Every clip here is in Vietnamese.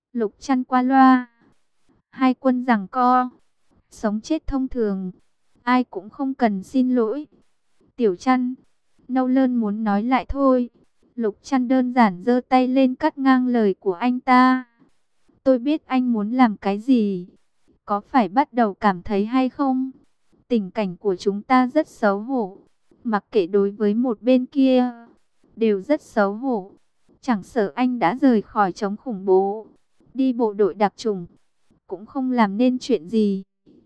Lục Trăn qua loa. Hai quân giằng co, sống chết thông thường, ai cũng không cần xin lỗi. Tiểu Trăn, Nâu Lơn muốn nói lại thôi. Lục Trăn đơn giản giơ tay lên cắt ngang lời của anh ta. Tôi biết anh muốn làm cái gì. Có phải bắt đầu cảm thấy hay không? Tình cảnh của chúng ta rất xấu hổ. Mặc kệ đối với một bên kia, đều rất xấu hổ. Chẳng sợ anh đã rời khỏi chống khủng bố, đi bộ đội đặc chủng, cũng không làm nên chuyện gì.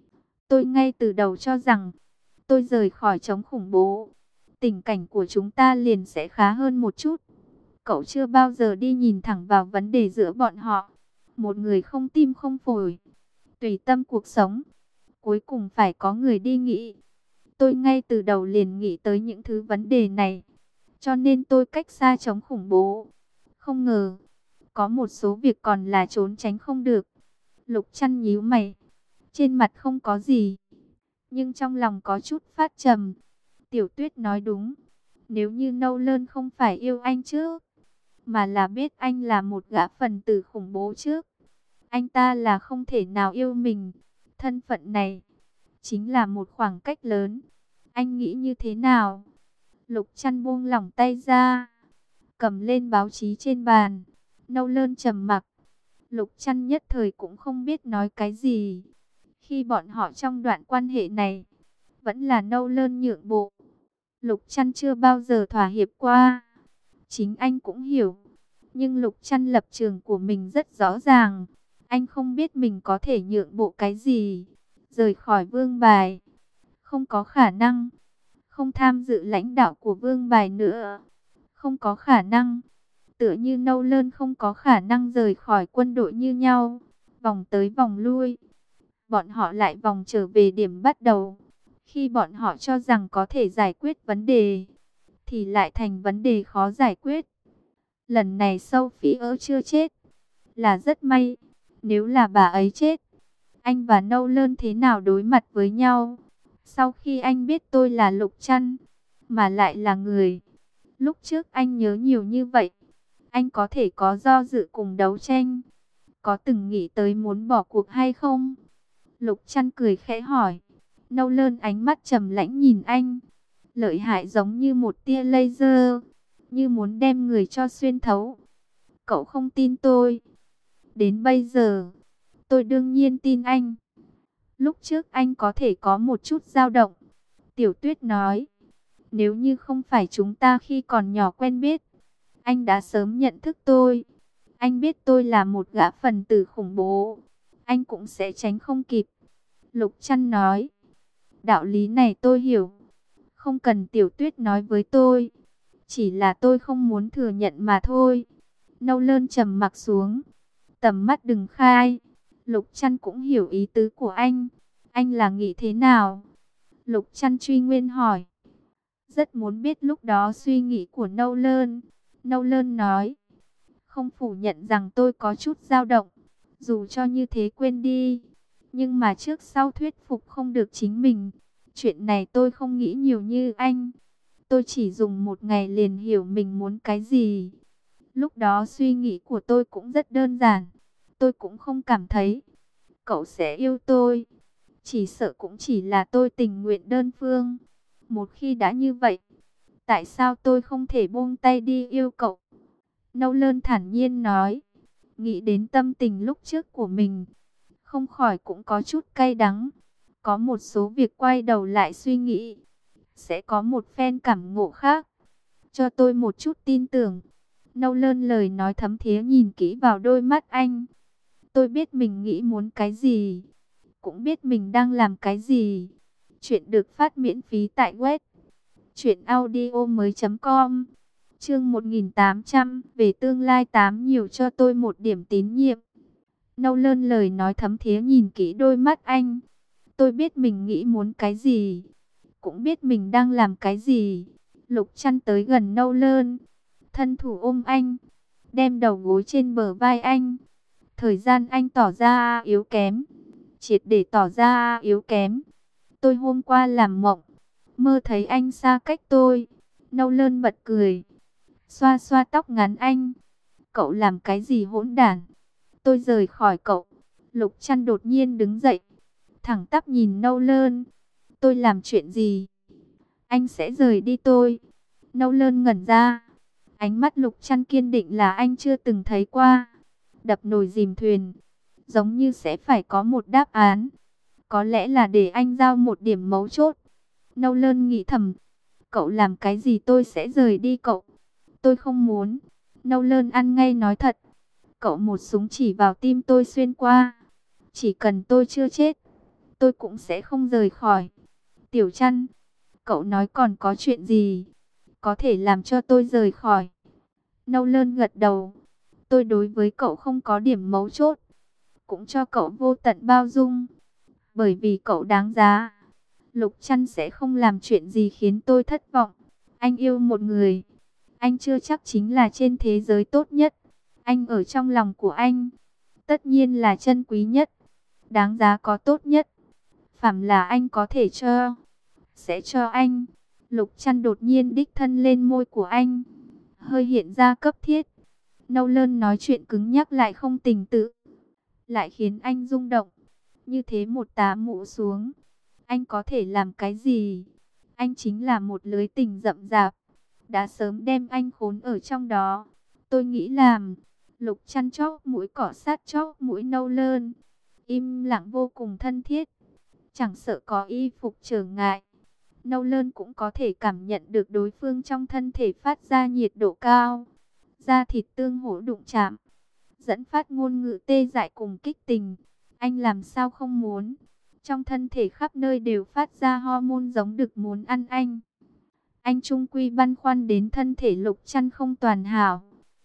Tôi ngay từ đầu cho rằng, tôi rời khỏi chống khủng bố, tình cảnh của chúng ta liền sẽ khá hơn một chút. Cậu chưa bao giờ đi nhìn thẳng vào vấn đề giữa bọn họ. Một người không tim không phổi, tùy tâm cuộc sống, cuối cùng phải có người đi nghĩ. Tôi ngay từ đầu liền nghĩ tới những thứ vấn đề này, cho nên tôi cách xa chống khủng bố. Không ngờ, có một số việc còn là trốn tránh không được. Lục Trăn nhíu mày, trên mặt không có gì, nhưng trong lòng có chút phát trầm. Tiểu Tuyết nói đúng, nếu như Nâu Lơn không phải yêu anh trước, mà là biết anh là một gã phần tử khủng bố trước, anh ta là không thể nào yêu mình. Thân phận này chính là một khoảng cách lớn. Anh nghĩ như thế nào? Lục Trăn buông lỏng tay ra, cầm lên báo chí trên bàn. Nâu Lơn trầm mặc. Lục Trăn nhất thời cũng không biết nói cái gì. Khi bọn họ trong đoạn quan hệ này, vẫn là Nâu Lơn nhượng bộ. Lục Trăn chưa bao giờ thỏa hiệp qua. Chính anh cũng hiểu. Nhưng Lục Trăn lập trường của mình rất rõ ràng. Anh không biết mình có thể nhượng bộ cái gì. Rời khỏi Vương Bài, không có khả năng. Không tham dự lãnh đạo của Vương Bài nữa, không có khả năng. Tựa như Nâu Lơn không có khả năng rời khỏi quân đội như nhau. Vòng tới vòng lui, bọn họ lại vòng trở về điểm bắt đầu. Khi bọn họ cho rằng có thể giải quyết vấn đề, thì lại thành vấn đề khó giải quyết. Lần này Sophie chưa chết, là rất may. Nếu là bà ấy chết, anh và Nâu Lơn thế nào đối mặt với nhau? Sau khi anh biết tôi là Lục Trăn, mà lại là người lúc trước anh nhớ nhiều như vậy, anh có thể có do dự cùng đấu tranh, có từng nghĩ tới muốn bỏ cuộc hay không? Lục Trăn cười khẽ hỏi. Nâu Lơn ánh mắt trầm lãnh nhìn anh, lợi hại giống như một tia laser, như muốn đem người cho xuyên thấu. Cậu không tin tôi? Đến bây giờ, tôi đương nhiên tin anh. Lúc trước anh có thể có một chút dao động. Tiểu Tuyết nói, nếu như không phải chúng ta khi còn nhỏ quen biết, anh đã sớm nhận thức tôi. Anh biết tôi là một gã phần tử khủng bố, anh cũng sẽ tránh không kịp. Lục Trăn nói, đạo lý này tôi hiểu, không cần Tiểu Tuyết nói với tôi, chỉ là tôi không muốn thừa nhận mà thôi. Nâu Lơn trầm mặc xuống, tầm mắt đừng khai. Lục Trăn cũng hiểu ý tứ của anh là nghĩ thế nào? Lục Trăn truy nguyên hỏi, rất muốn biết lúc đó suy nghĩ của Nâu Lơn. Nâu Lơn nói, không phủ nhận rằng tôi có chút dao động, dù cho như thế quên đi. Nhưng mà trước sau thuyết phục không được chính mình. Chuyện này tôi không nghĩ nhiều như anh. Tôi chỉ dùng một ngày liền hiểu mình muốn cái gì. Lúc đó suy nghĩ của tôi cũng rất đơn giản. Tôi cũng không cảm thấy cậu sẽ yêu tôi. Chỉ sợ cũng chỉ là tôi tình nguyện đơn phương. Một khi đã như vậy, tại sao tôi không thể buông tay đi yêu cậu? Nâu Lơn thản nhiên nói. Nghĩ đến tâm tình lúc trước của mình, không khỏi cũng có chút cay đắng. Có một số việc quay đầu lại suy nghĩ, sẽ có một phen cảm ngộ khác. Cho tôi một chút tin tưởng. Nâu Lơn lời nói thấm thía nhìn kỹ vào đôi mắt anh. Tôi biết mình nghĩ muốn cái gì, cũng biết mình đang làm cái gì. Chuyện được phát miễn phí tại web truyệnaudiomoi.com. Chương 1800, về tương lai 8 nhiều cho tôi một điểm tín nhiệm. Nâu Lơn lời nói thấm thía nhìn kỹ đôi mắt anh. Tôi biết mình nghĩ muốn cái gì, cũng biết mình đang làm cái gì. Lục Trăn tới gần Nâu Lơn, thân thủ ôm anh, đem đầu gối trên bờ vai anh. Thời gian anh tỏ ra yếu kém, triệt để tỏ ra yếu kém. Tôi hôm qua làm mộng, mơ thấy anh xa cách tôi. Nâu Lơn bật cười, xoa xoa tóc ngắn anh. Cậu làm cái gì hỗn đản? tôi rời khỏi cậu. Lục Trăn đột nhiên đứng dậy, thẳng tắp nhìn Nolan. Tôi làm chuyện gì? Anh sẽ rời đi tôi. Nolan ngẩn ra. Ánh mắt Lục Trăn kiên định là anh chưa từng thấy qua. Đập nồi dìm thuyền, giống như sẽ phải có một đáp án. Có lẽ là để anh giao một điểm mấu chốt. Nolan nghĩ thầm, cậu làm cái gì tôi sẽ rời đi cậu. Tôi không muốn. Nolan ăn ngay nói thật. Cậu một súng chỉ vào tim tôi xuyên qua. Chỉ cần tôi chưa chết, tôi cũng sẽ không rời khỏi. Tiểu Trăn, cậu nói còn có chuyện gì có thể làm cho tôi rời khỏi? Nolan gật đầu. Tôi đối với cậu không có điểm mấu chốt, cũng cho cậu vô tận bao dung, bởi vì cậu đáng giá. Lục Trăn sẽ không làm chuyện gì khiến tôi thất vọng. Anh yêu một người, anh chưa chắc chính là trên thế giới tốt nhất. Anh ở trong lòng của anh, tất nhiên là chân quý nhất, đáng giá có tốt nhất. Phàm là anh có thể cho, sẽ cho anh. Lục Trăn đột nhiên đích thân lên môi của anh, hơi hiện ra cấp thiết. Nolan nói chuyện cứng nhắc lại không tình tự, lại khiến anh rung động. Như thế một tá mũ xuống, anh có thể làm cái gì? Anh chính là một lưới tình rậm rạp, đã sớm đem anh khốn ở trong đó. Tôi nghĩ làm. Lục Trăn chóp mũi cọ sát chóp mũi Nolan, im lặng vô cùng thân thiết, chẳng sợ có y phục trở ngại. Nolan cũng có thể cảm nhận được đối phương trong thân thể phát ra nhiệt độ cao, da thịt tương hỗ đụng chạm, dẫn phát ngôn ngữ tê dại cùng kích tình. Anh làm sao không muốn? Trong thân thể khắp nơi đều phát ra hormone giống đực muốn ăn anh. Anh chung quy băn khoăn đến thân thể Lục Trăn không toàn hảo,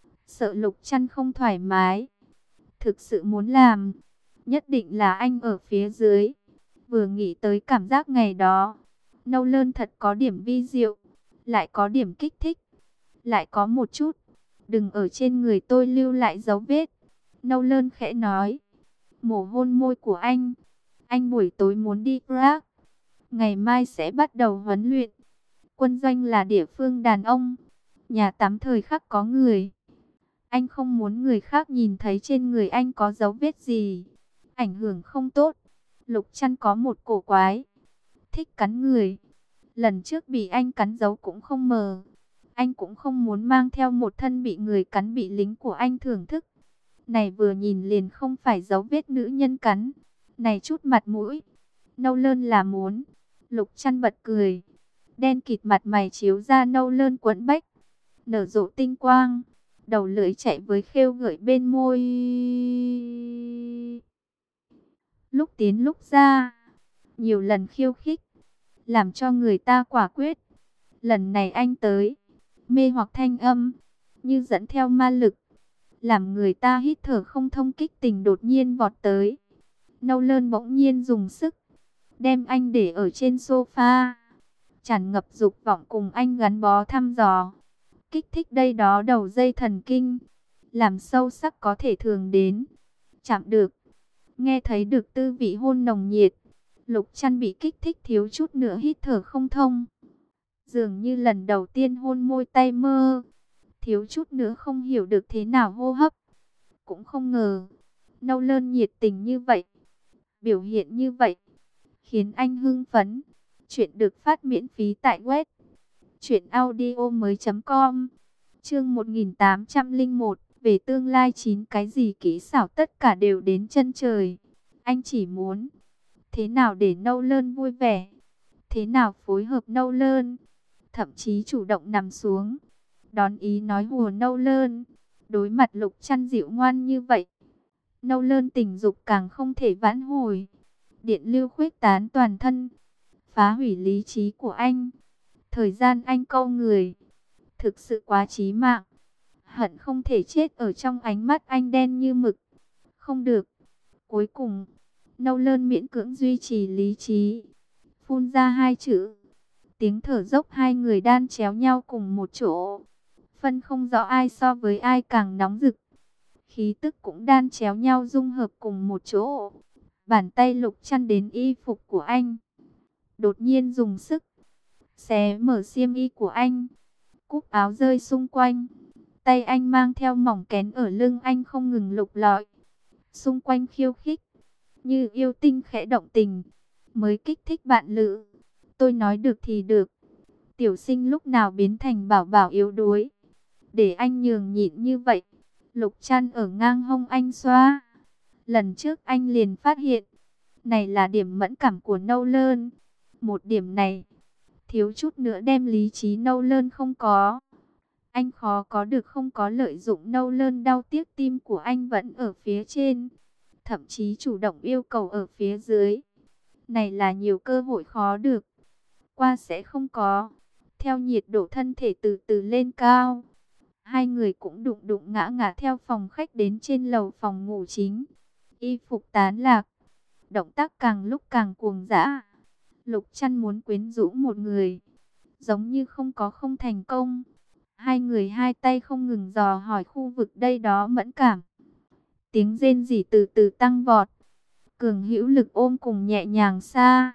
sợ Lục Trăn không thoải mái. Thực sự muốn làm, nhất định là anh ở phía dưới. Vừa nghĩ tới cảm giác ngày đó, Nolan thật có điểm vi diệu, lại có điểm kích thích, lại có một chút. Đừng ở trên người tôi lưu lại dấu vết. Nolan khẽ nói. Mổ hôn môi của anh. Anh buổi tối muốn đi Prague, ngày mai sẽ bắt đầu huấn luyện. Quân doanh là địa phương đàn ông, nhà tắm thời khắc có người. Anh không muốn người khác nhìn thấy trên người anh có dấu vết gì, ảnh hưởng không tốt. Lục Trăn có một cổ quái, thích cắn người. Lần trước bị anh cắn dấu cũng không mờ. Anh cũng không muốn mang theo một thân bị người cắn, bị lính của anh thưởng thức. Này vừa nhìn liền không phải dấu vết nữ nhân cắn, này chút mặt mũi. Nolan là muốn. Lục Trăn bật cười, đen kịt mặt mày chiếu ra Nolan quấn bách, nở rộ tinh quang, đầu lưỡi chạy với khêu gợi bên môi. Lúc tiến lúc ra, nhiều lần khiêu khích, làm cho người ta quả quyết. Lần này anh tới, mê hoặc thanh âm, như dẫn theo ma lực, làm người ta hít thở không thông, kích tình đột nhiên vọt tới. Nolan bỗng nhiên dùng sức, đem anh để ở trên sofa, tràn ngập dục vọng cùng anh gắn bó thăm dò, kích thích đây đó đầu dây thần kinh, làm sâu sắc có thể thường đến, chạm được, nghe thấy được tư vị hôn nồng nhiệt. Lục Trăn bị kích thích thiếu chút nữa hít thở không thông, dường như lần đầu tiên hôn môi tay mơ, thiếu chút nữa không hiểu được thế nào hô hấp. Cũng không ngờ Nolan nhiệt tình như vậy, biểu hiện như vậy, khiến anh hưng phấn. Chuyện được phát miễn phí tại web truyệnaudiomoi.com. Chương 1801, về tương lai 9 cái gì kỹ xảo tất cả đều đến chân trời. Anh chỉ muốn thế nào để Nolan vui vẻ, thế nào phối hợp Nolan, thậm chí chủ động nằm xuống, đón ý nói hùa Nolan. Đối mặt Lục Trăn dịu ngoan như vậy, Nolan tình dục càng không thể vãn hồi. Điện lưu khuếch tán toàn thân, phá hủy lý trí của anh. Thời gian anh câu người, thực sự quá chí mạng. Hận không thể chết ở trong ánh mắt anh đen như mực. Không được. Cuối cùng, Nolan miễn cưỡng duy trì lý trí, phun ra hai chữ. Tiếng thở dốc hai người đan chéo nhau cùng một chỗ, phân không rõ ai so với ai càng nóng rực. Khí tức cũng đan chéo nhau dung hợp cùng một chỗ. Bàn tay Lục Trăn đến y phục của anh, đột nhiên dùng sức xé mở xiêm y của anh. Cúc áo rơi xung quanh, tay anh mang theo mỏng kén ở lưng anh không ngừng lục lọi. xung quanh khiêu khích, như yêu tinh khẽ động tình, mới kích thích bạn lữ. Tôi nói được thì được. Tiểu sinh lúc nào biến thành bảo bảo yếu đuối, để anh nhường nhịn như vậy. Lục Trăn ở ngang hông anh xoa. Lần trước anh liền phát hiện, này là điểm mẫn cảm của nâu lơn. Một điểm này, thiếu chút nữa đem lý trí nâu lơn không có. Anh khó có được không có lợi dụng nâu lơn đau tiếc tim của anh vẫn ở phía trên. Thậm chí chủ động yêu cầu ở phía dưới. Này là nhiều cơ hội khó được. Qua sẽ không có. Theo nhiệt độ thân thể từ từ lên cao, hai người cũng đụng đụng ngã ngã theo phòng khách đến trên lầu phòng ngủ chính. Y phục tán lạc, động tác càng lúc càng cuồng dã. Lục Trăn muốn quyến rũ một người, giống như không thành công. Hai người hai tay không ngừng dò hỏi khu vực đây đó mẫn cảm. Tiếng rên rỉ từ từ tăng vọt. Cường hữu lực ôm cùng nhẹ nhàng xa.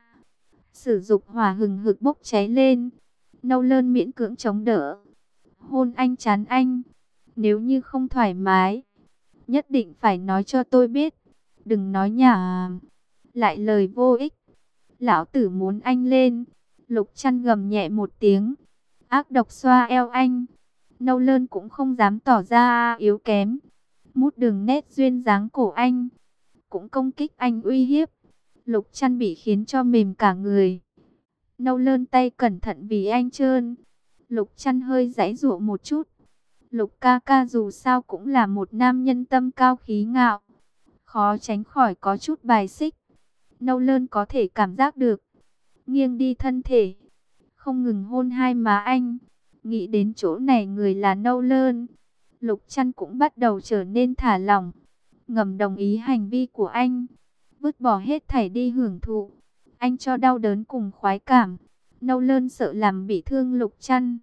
Sử dụng hỏa hừng hực bốc cháy lên. Nâu lơn miễn cưỡng chống đỡ. Hôn anh chán anh. Nếu như không thoải mái, nhất định phải nói cho tôi biết. Đừng nói nhảm. Lại lời vô ích. Lão tử muốn anh lên. Lục Trăn gầm nhẹ một tiếng. Ác độc xoa eo anh. Nâu lơn cũng không dám tỏ ra yếu kém. Mút đường nét duyên dáng cổ anh. Cũng công kích anh uy hiếp. Lục Trăn bị khiến cho mềm cả người. Nâu lơn tay cẩn thận vì anh trơn. Lục Trăn hơi giãy giụa một chút. Lục ca ca dù sao cũng là một nam nhân tâm cao khí ngạo. Khó tránh khỏi có chút bài xích. Nâu lơn có thể cảm giác được. Nghiêng đi thân thể. Không ngừng hôn hai má anh. Nghĩ đến chỗ này người là nâu lơn. Lục Trăn cũng bắt đầu trở nên thả lỏng. Ngầm đồng ý hành vi của anh. Vứt bỏ hết thảy đi hưởng thụ. Anh cho đau đớn cùng khoái cảm. Nâu lơn sợ làm bị thương Lục Trăn.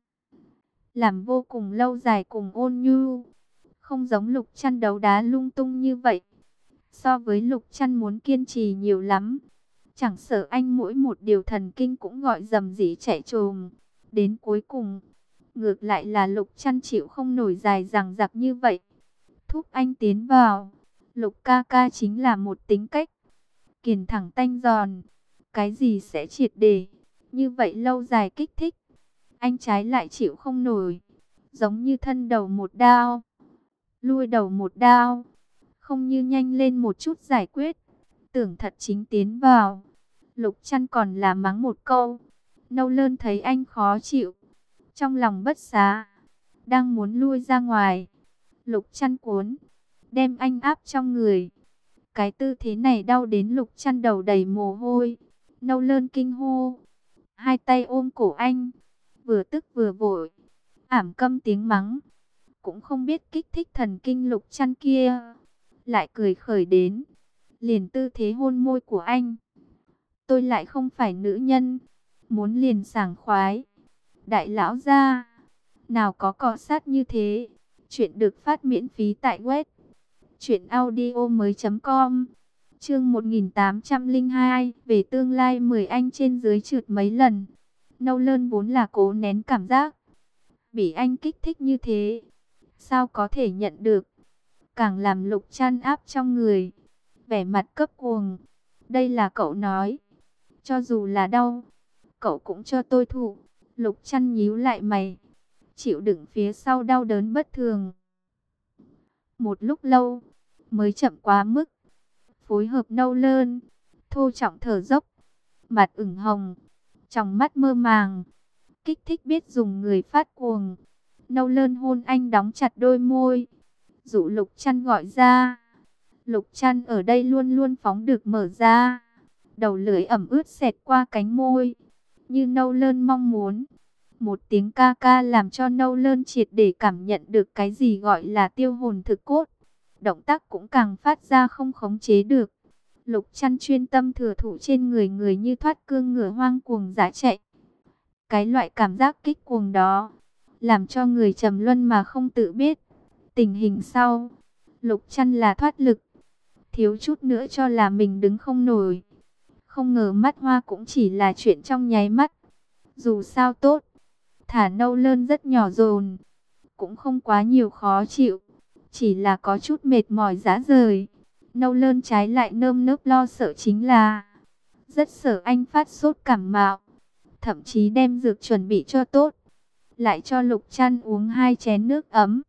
Làm vô cùng lâu dài cùng ôn nhu. Không giống Lục Trăn đấu đá lung tung như vậy. So với Lục Trăn muốn kiên trì nhiều lắm. Chẳng sợ anh mỗi một điều thần kinh cũng gọi rầm rĩ chạy trồm. Đến cuối cùng, ngược lại là Lục Trăn chịu không nổi dài dằng dặc như vậy. Thúc anh tiến vào. Lục ca ca chính là một tính cách kiền thẳng tanh giòn. Cái gì sẽ triệt để. Như vậy lâu dài kích thích. Anh trái lại chịu không nổi. Giống như thân đầu một đao. Lui đầu một đao. Không như nhanh lên một chút giải quyết. Tưởng thật chính tiến vào. Lục Trăn còn là mắng một câu. Nâu lơn thấy anh khó chịu. Trong lòng bất xá. Đang muốn lui ra ngoài. Lục Trăn cuốn. Đem anh áp trong người. Cái tư thế này đau đến Lục Trăn đầu đầy mồ hôi. Nâu lơn kinh hô. Hai tay ôm cổ anh. Vừa tức vừa vội. Ảm câm tiếng mắng. Cũng không biết kích thích thần kinh Lục Trăn kia. Lại cười khởi đến. Liền tư thế hôn môi của anh. Tôi lại không phải nữ nhân. Muốn liền sảng khoái. Đại lão gia. Nào có cọ sát như thế. Chuyện được phát miễn phí tại web. truyệnaudiomoi.com. Chương 1802. Về tương lai 10 anh trên dưới trượt mấy lần. Nâu lơn vốn là cố nén cảm giác. Bị anh kích thích như thế. Sao có thể nhận được. Càng làm Lục Trăn áp trong người. Vẻ mặt cấp cuồng. Đây là cậu nói. Cho dù là đau. Cậu cũng cho tôi thụ. Lục Trăn nhíu lại mày. Chịu đựng phía sau đau đớn bất thường. Một lúc lâu. Mới chậm quá mức. Phối hợp nâu lơn. Thô trọng thở dốc. Mặt ửng hồng. Trong mắt mơ màng. Kích thích biết dùng người phát cuồng. Nâu lơn hôn anh đóng chặt đôi môi. Dụ Lục Trăn gọi ra. Lục Trăn ở đây luôn luôn phóng được mở ra. Đầu lưỡi ẩm ướt xẹt qua cánh môi. Như nâu lơn mong muốn. Một tiếng ca ca làm cho nâu lơn triệt để cảm nhận được cái gì gọi là tiêu hồn thực cốt. Động tác cũng càng phát ra không khống chế được. Lục Trăn chuyên tâm thừa thụ trên người người như thoát cương ngựa hoang cuồng dã chạy. Cái loại cảm giác kích cuồng đó. Làm cho người trầm luân mà không tự biết. Tình hình sau. Lục Trăn là thoát lực. Thiếu chút nữa cho là mình đứng không nổi. Không ngờ mắt hoa cũng chỉ là chuyện trong nháy mắt. Dù sao tốt. Thả nâu lơn rất nhỏ dồn. Cũng không quá nhiều khó chịu. Chỉ là có chút mệt mỏi rã rời. Nâu Lơn trái lại nơm nớp lo sợ, chính là rất sợ anh phát sốt cảm mạo, thậm chí đem dược chuẩn bị cho tốt, lại cho Lục Trăn uống 2 chén nước ấm.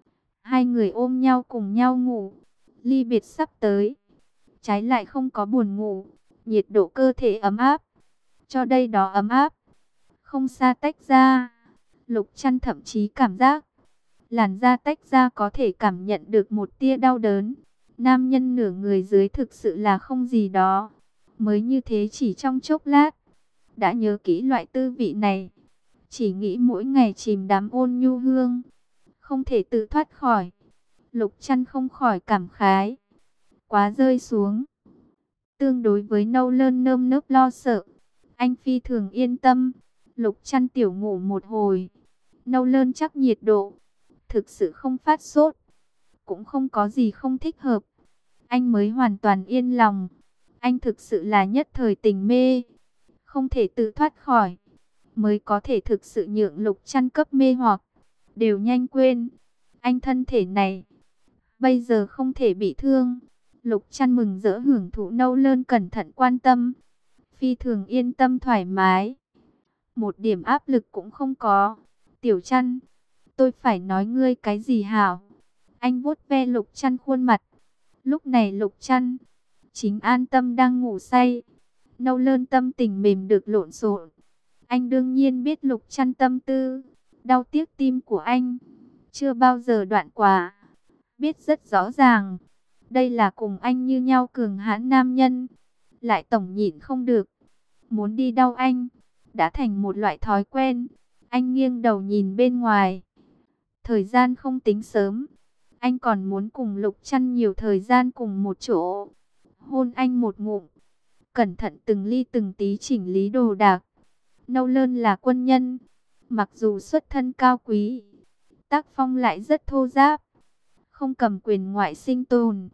Hai người ôm nhau cùng nhau ngủ, ly biệt sắp tới, trái lại không có buồn ngủ, nhiệt độ cơ thể ấm áp, cho đây đó ấm áp, không xa tách ra. Lục Trăn thậm chí cảm giác làn da tách ra có thể cảm nhận được một tia đau đớn. Nam nhân nửa người dưới thực sự là không gì đó. Mới như thế chỉ trong chốc lát, đã nhớ kỹ loại tư vị này. Chỉ nghĩ mỗi ngày chìm đắm ôn nhu hương, không thể tự thoát khỏi. Lục Trăn không khỏi cảm khái, quá rơi xuống. Tương đối với Nâu Lơn nơm nớp lo sợ, anh phi thường yên tâm. Lục Trăn tiểu ngủ một hồi, Nâu Lơn chắc nhiệt độ, thực sự không phát sốt, cũng không có gì không thích hợp. Anh mới hoàn toàn yên lòng. Anh thực sự là nhất thời tình mê, không thể tự thoát khỏi, mới có thể thực sự nhượng Lục Trăn cấp mê hoặc, đều nhanh quên. Anh thân thể này, bây giờ không thể bị thương. Lục Trăn mừng rỡ hưởng thụ Nâu Lơn cẩn thận quan tâm, phi thường yên tâm thoải mái, một điểm áp lực cũng không có. Tiểu Trăn, tôi phải nói ngươi cái gì hảo? Anh vuốt ve Lục Trăn khuôn mặt. Lúc này Lục Trăn chính an tâm đang ngủ say. Nâu Lơn tâm tình mềm được lộn xộn. Anh đương nhiên biết Lục Trăn tâm tư, đau tiếc tim của anh chưa bao giờ đoạn quả, biết rất rõ ràng. Đây là cùng anh như nhau cường hãn nam nhân, lại tổng nhịn không được, muốn đi đau anh, đã thành một loại thói quen. Anh nghiêng đầu nhìn bên ngoài. Thời gian không tính sớm, anh còn muốn cùng Lục Trăn nhiều thời gian cùng một chỗ. Hôn anh một ngụm, cẩn thận từng ly từng tí chỉnh lý đồ đạc. Nâu Lơn là quân nhân, mặc dù xuất thân cao quý, tác phong lại rất thô ráp, không cầm quyền ngoại sinh tồn.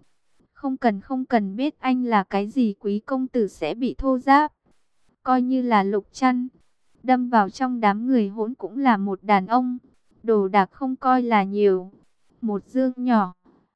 Không cần biết anh là cái gì quý công tử sẽ bị thô ráp. Coi như là Lục Trăn đâm vào trong đám người hỗn cũng là một đàn ông. Đồ đạc không coi là nhiều, một dương nhỏ,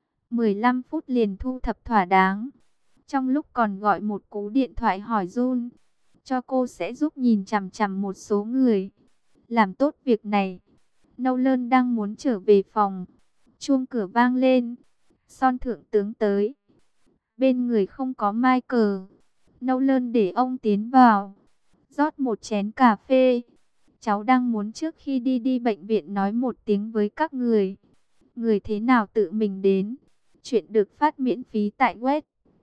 15 phút liền thu thập thỏa đáng. Trong lúc còn gọi một cú điện thoại hỏi Jun, cho cô sẽ giúp nhìn chằm chằm một số người. Làm tốt việc này, Nâu Lơn đang muốn trở về phòng, chuông cửa vang lên. Son thượng tướng tới, bên người không có Michael. Nâu Lơn để ông tiến vào, rót một chén cà phê. Cháu đang muốn trước khi đi bệnh viện nói một tiếng với các người. Người thế nào tự mình đến. Chuyện được phát miễn phí tại web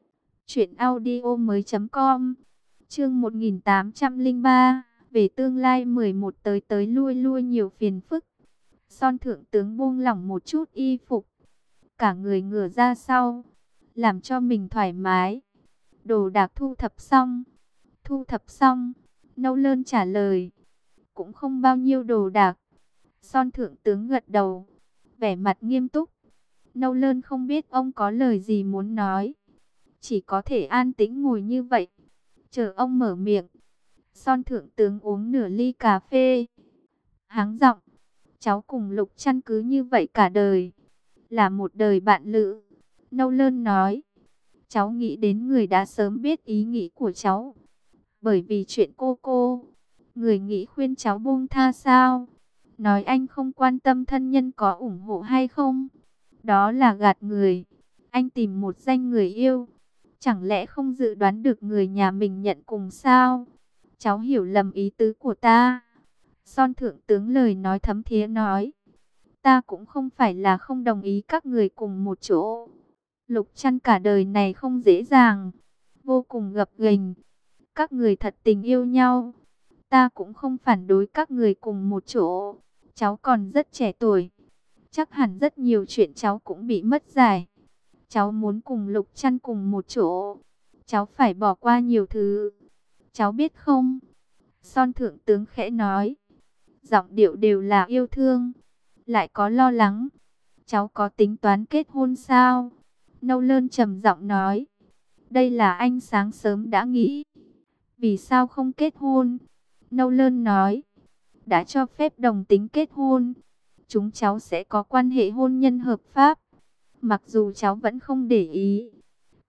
truyệnaudiomoi.com. Chương 1803, về tương lai 11 tới lui lui nhiều phiền phức. Son thượng tướng buông lỏng một chút y phục, cả người ngửa ra sau, làm cho mình thoải mái. Đồ đạc thu thập xong. Thu thập xong, Nâu Lơn trả lời. Cũng không bao nhiêu đồ đạc. Son thượng tướng gật đầu, vẻ mặt nghiêm túc. Nâu Lơn không biết ông có lời gì muốn nói, chỉ có thể an tĩnh ngồi như vậy, chờ ông mở miệng. Son thượng tướng uống nửa ly cà phê, háng giọng. Cháu cùng Lục Trăn cứ như vậy cả đời, là một đời bạn lữ. Nâu Lơn nói. Cháu nghĩ đến người đã sớm biết ý nghĩ của cháu, bởi vì chuyện cô. Người nghĩ khuyên cháu buông tha sao? Nói anh không quan tâm thân nhân có ủng hộ hay không, đó là gạt người. Anh tìm một danh người yêu, chẳng lẽ không dự đoán được người nhà mình nhận cùng sao? Cháu hiểu lầm ý tứ của ta. Son thượng tướng lời nói thấm thía nói. Ta cũng không phải là không đồng ý các người cùng một chỗ. Lục Trăn cả đời này không dễ dàng, vô cùng gập ghềnh. Các người thật tình yêu nhau, ta cũng không phản đối các người cùng một chỗ. Cháu còn rất trẻ tuổi, chắc hẳn rất nhiều chuyện cháu cũng bị mất giải. Cháu muốn cùng Lục Trăn cùng một chỗ, cháu phải bỏ qua nhiều thứ, cháu biết không? Son thượng tướng khẽ nói, giọng điệu đều là yêu thương, lại có lo lắng. Cháu có tính toán kết hôn sao? Nâu Lơn trầm giọng nói. Đây là anh sáng sớm đã nghĩ. Vì sao không kết hôn? Nâu Lơn nói. Đã cho phép đồng tính kết hôn, chúng cháu sẽ có quan hệ hôn nhân hợp pháp. Mặc dù cháu vẫn không để ý,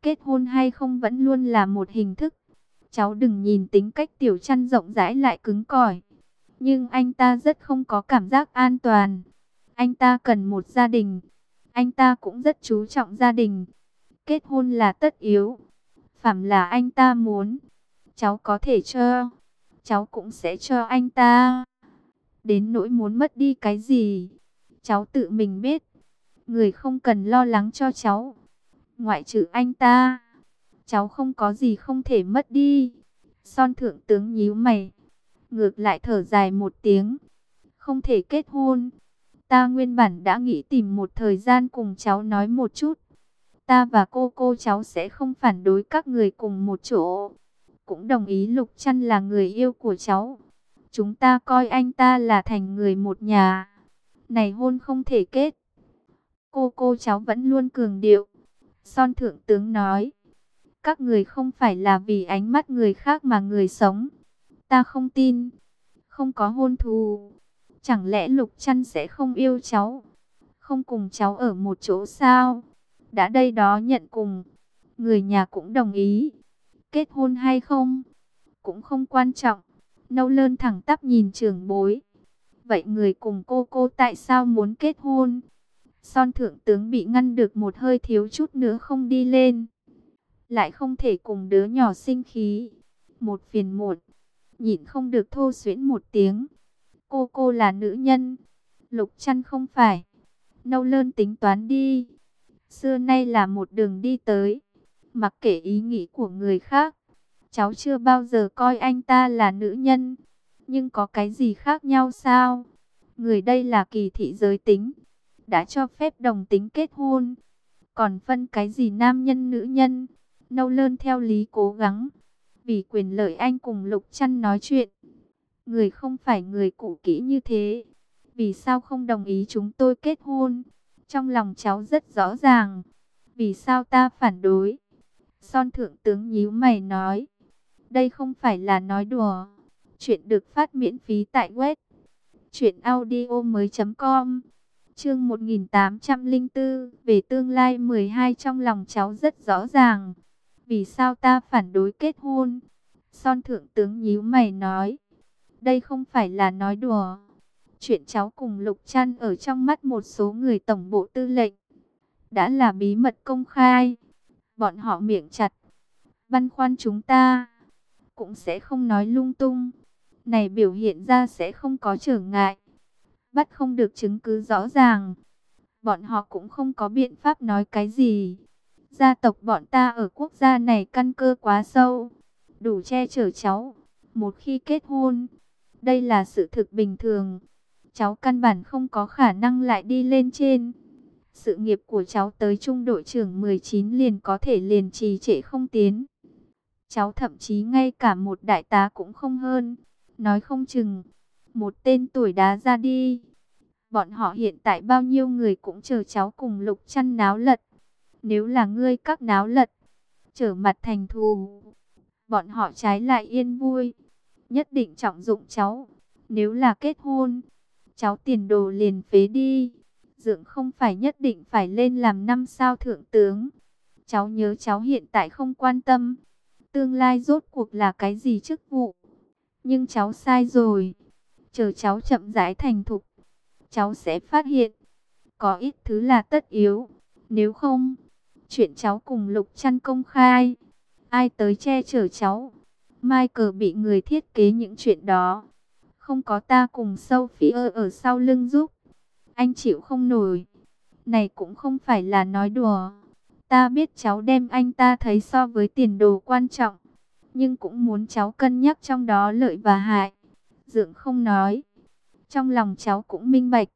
Kết hôn hay không vẫn luôn là một hình thức. Cháu đừng nhìn tính cách Tiểu Trăn rộng rãi lại cứng cỏi, nhưng anh ta rất không có cảm giác an toàn. Anh ta cần một gia đình. Anh ta cũng rất chú trọng gia đình. Kết hôn là tất yếu. Phàm là anh ta muốn, cháu có thể cho, cháu cũng sẽ cho anh ta. Đến nỗi muốn mất đi cái gì, cháu tự mình biết. Người không cần lo lắng cho cháu, ngoại trừ anh ta, cháu không có gì không thể mất đi. Son thượng tướng nhíu mày, ngược lại thở dài một tiếng. Không thể kết hôn. Ta nguyên bản đã nghĩ tìm một thời gian cùng cháu nói một chút. Ta và cô cháu sẽ không phản đối các người cùng một chỗ. Cũng đồng ý Lục Trăn là người yêu của cháu. Chúng ta coi anh ta là thành người một nhà. Này hôn không thể kết. Cô cháu vẫn luôn cường điệu. Son thượng tướng nói. Các người không phải là vì ánh mắt người khác mà người sống. Ta không tin. Không có hôn thù. Chẳng lẽ Lục Trăn sẽ không yêu cháu? Không cùng cháu ở một chỗ sao? Đã đây đó nhận cùng. Người nhà cũng đồng ý. Kết hôn hay không? Cũng không quan trọng. Nâu Lơn thẳng tắp nhìn trưởng bối. Vậy người cùng cô tại sao muốn kết hôn? Son thượng tướng bị ngăn được một hơi thiếu chút nữa không đi lên. Lại không thể cùng đứa nhỏ sinh khí. Một phiền một. Nhịn không được thô xuyễn một tiếng. Cô là nữ nhân. Lục Trăn không phải. Nâu Lơn tính toán đi. Xưa nay là một đường đi tới. Mặc kệ ý nghĩ của người khác. Cháu chưa bao giờ coi anh ta là nữ nhân. Nhưng có cái gì khác nhau sao? Người đây là kỳ thị giới tính. Đã cho phép đồng tính kết hôn. Còn phân cái gì nam nhân nữ nhân? Nâu Lơn theo lý cố gắng. Vì quyền lợi anh cùng Lục Trăn nói chuyện. Người không phải người cũ kỹ như thế. Vì sao không đồng ý chúng tôi kết hôn? Trong lòng cháu rất rõ ràng. Vì sao ta phản đối? Son thượng tướng nhíu mày nói. Đây không phải là nói đùa. Chuyện được phát miễn phí tại web truyệnaudiomoi.com. Chương 1804, về tương lai 12. Trong lòng cháu rất rõ ràng. Vì sao ta phản đối kết hôn? Son thượng tướng nhíu mày nói. Đây không phải là nói đùa. Chuyện cháu cùng Lục Trăn ở trong mắt một số người tổng bộ tư lệnh đã là bí mật công khai. Bọn họ miệng chặt, băn khoăn chúng ta cũng sẽ không nói lung tung. Này biểu hiện ra sẽ không có trở ngại. Bắt không được chứng cứ rõ ràng, bọn họ cũng không có biện pháp nói cái gì. Gia tộc bọn ta ở quốc gia này căn cơ quá sâu, đủ che chở cháu. Một khi kết hôn, đây là sự thực bình thường. Cháu căn bản không có khả năng lại đi lên trên. Sự nghiệp của cháu tới trung đội trưởng 19 liền có thể liền trì trệ không tiến. Cháu thậm chí ngay cả một đại tá cũng không hơn. Nói không chừng, một tên tuổi đá ra đi. Bọn họ hiện tại bao nhiêu người cũng chờ cháu cùng Lục Trăn náo lật. Nếu là ngươi các náo lật, trở mặt thành thù, bọn họ trái lại yên vui. Nhất định trọng dụng cháu. Nếu là kết hôn, cháu tiền đồ liền phế đi. Dưỡng không phải nhất định phải lên làm 5 sao thượng tướng. Cháu nhớ cháu hiện tại không quan tâm tương lai rốt cuộc là cái gì chức vụ. Nhưng cháu sai rồi. Chờ cháu chậm rãi thành thục, cháu sẽ phát hiện có ít thứ là tất yếu. Nếu không, chuyện cháu cùng Lục Trăn công khai, ai tới che chở cháu? Michael bị người thiết kế những chuyện đó. Không có ta cùng Sophie ở sau lưng giúp, anh chịu không nổi. Này cũng không phải là nói đùa. Ta biết cháu đem anh ta thấy so với tiền đồ quan trọng, nhưng cũng muốn cháu cân nhắc trong đó lợi và hại. Dượng không nói, trong lòng cháu cũng minh bạch.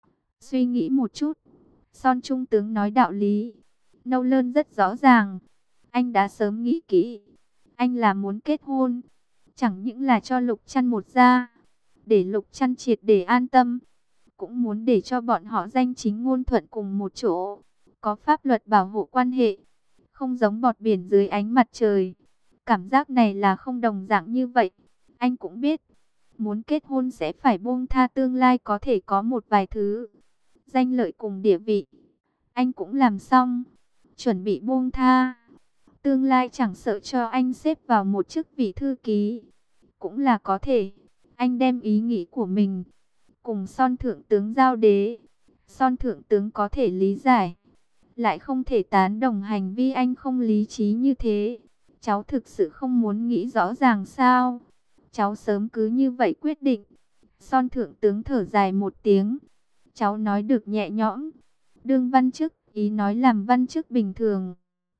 Suy nghĩ một chút, Son trung tướng nói đạo lý. Nâu Lơn rất rõ ràng, anh đã sớm nghĩ kỹ. Anh là muốn kết hôn, chẳng những là cho Lục Trăn một gia, để Lục Trăn triệt để an tâm, cũng muốn để cho bọn họ danh chính ngôn thuận cùng một chỗ, có pháp luật bảo hộ quan hệ, không giống bọt biển dưới ánh mặt trời. Cảm giác này là không đồng dạng như vậy. Anh cũng biết, muốn kết hôn sẽ phải buông tha tương lai có thể có một vài thứ, danh lợi cùng địa vị. Anh cũng làm xong, chuẩn bị buông tha. Tương lai chẳng sợ cho anh xếp vào một chức vị thư ký, cũng là có thể. Anh đem ý nghĩ của mình cùng Son thượng tướng giao đế. Son thượng tướng có thể lý giải, lại không thể tán đồng hành vi anh không lý trí như thế. Cháu thực sự không muốn nghĩ rõ ràng sao? Cháu sớm cứ như vậy quyết định. Son thượng tướng thở dài một tiếng. Cháu nói được nhẹ nhõm. Đương văn chức, ý nói làm văn chức bình thường.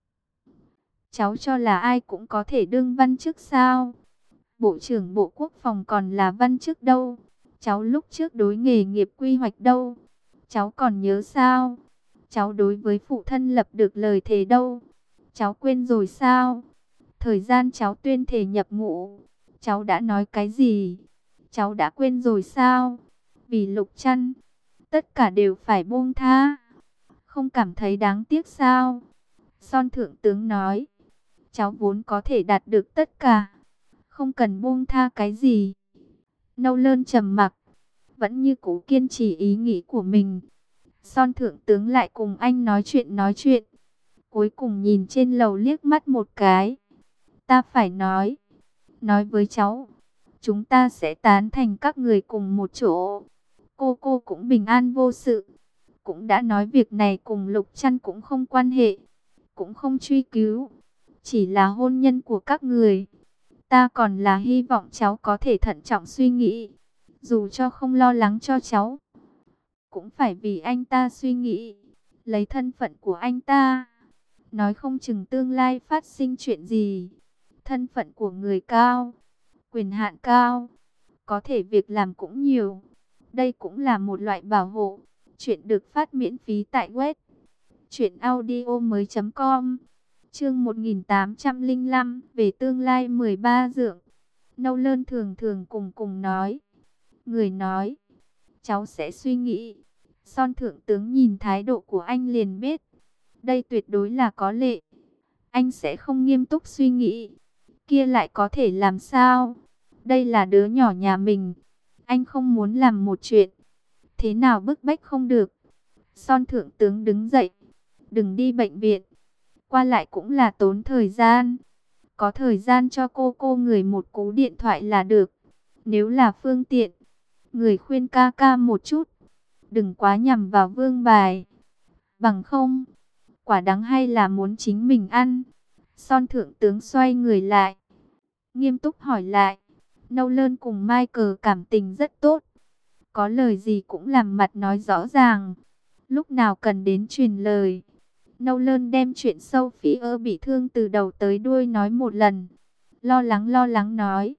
Cháu cho là ai cũng có thể đương văn chức sao? Bộ trưởng Bộ Quốc phòng còn là văn chức đâu? Cháu lúc trước đối nghề nghiệp quy hoạch đâu? Cháu còn nhớ sao? Cháu đối với phụ thân lập được lời thề đâu? Cháu quên rồi sao? Thời gian cháu tuyên thề nhập ngũ, cháu đã nói cái gì? Cháu đã quên rồi sao? Vì Lục Trăn, tất cả đều phải buông tha. Không cảm thấy đáng tiếc sao? Son thượng tướng nói, cháu vốn có thể đạt được tất cả, không cần buông tha cái gì. Nâu Lơn trầm mặc, vẫn như cũ kiên trì ý nghĩ của mình. Son thượng tướng lại cùng anh nói chuyện. Cuối cùng nhìn trên lầu liếc mắt một cái. Ta phải nói với cháu, chúng ta sẽ tán thành các người cùng một chỗ. Cô cũng bình an vô sự. Cũng đã nói việc này cùng Lục Trăn cũng không quan hệ, cũng không truy cứu, chỉ là hôn nhân của các người. Ta còn là hy vọng cháu có thể thận trọng suy nghĩ, dù cho không lo lắng cho cháu, cũng phải vì anh ta suy nghĩ. Lấy thân phận của anh ta, nói không chừng tương lai phát sinh chuyện gì. Thân phận của người cao, quyền hạn cao, có thể việc làm cũng nhiều. Đây cũng là một loại bảo hộ. Chuyện được phát miễn phí tại web truyệnaudiomoi.com. Chương 1805, về tương lai 13 dượng. Nâu Lơn thường thường cùng nói. Người nói, cháu sẽ suy nghĩ. Son thượng tướng nhìn thái độ của anh liền biết, đây tuyệt đối là có lệ. Anh sẽ không nghiêm túc suy nghĩ. Kia lại có thể làm sao? Đây là đứa nhỏ nhà mình. Anh không muốn làm một chuyện, thế nào bức bách không được. Son thượng tướng đứng dậy. Đừng đi bệnh viện, qua lại cũng là tốn thời gian. Có thời gian cho cô người một cú điện thoại là được. Nếu là phương tiện, người khuyên ca một chút, đừng quá nhằm vào vương bài. Bằng không, quả đắng hay là muốn chính mình ăn. Son thượng tướng xoay người lại, nghiêm túc hỏi lại. Nâu Lơn cùng Michael cảm tình rất tốt, có lời gì cũng làm mặt nói rõ ràng, lúc nào cần đến truyền lời. Nâu Lơn đem chuyện Sophie bị thương từ đầu tới đuôi nói một lần. Lo lắng nói,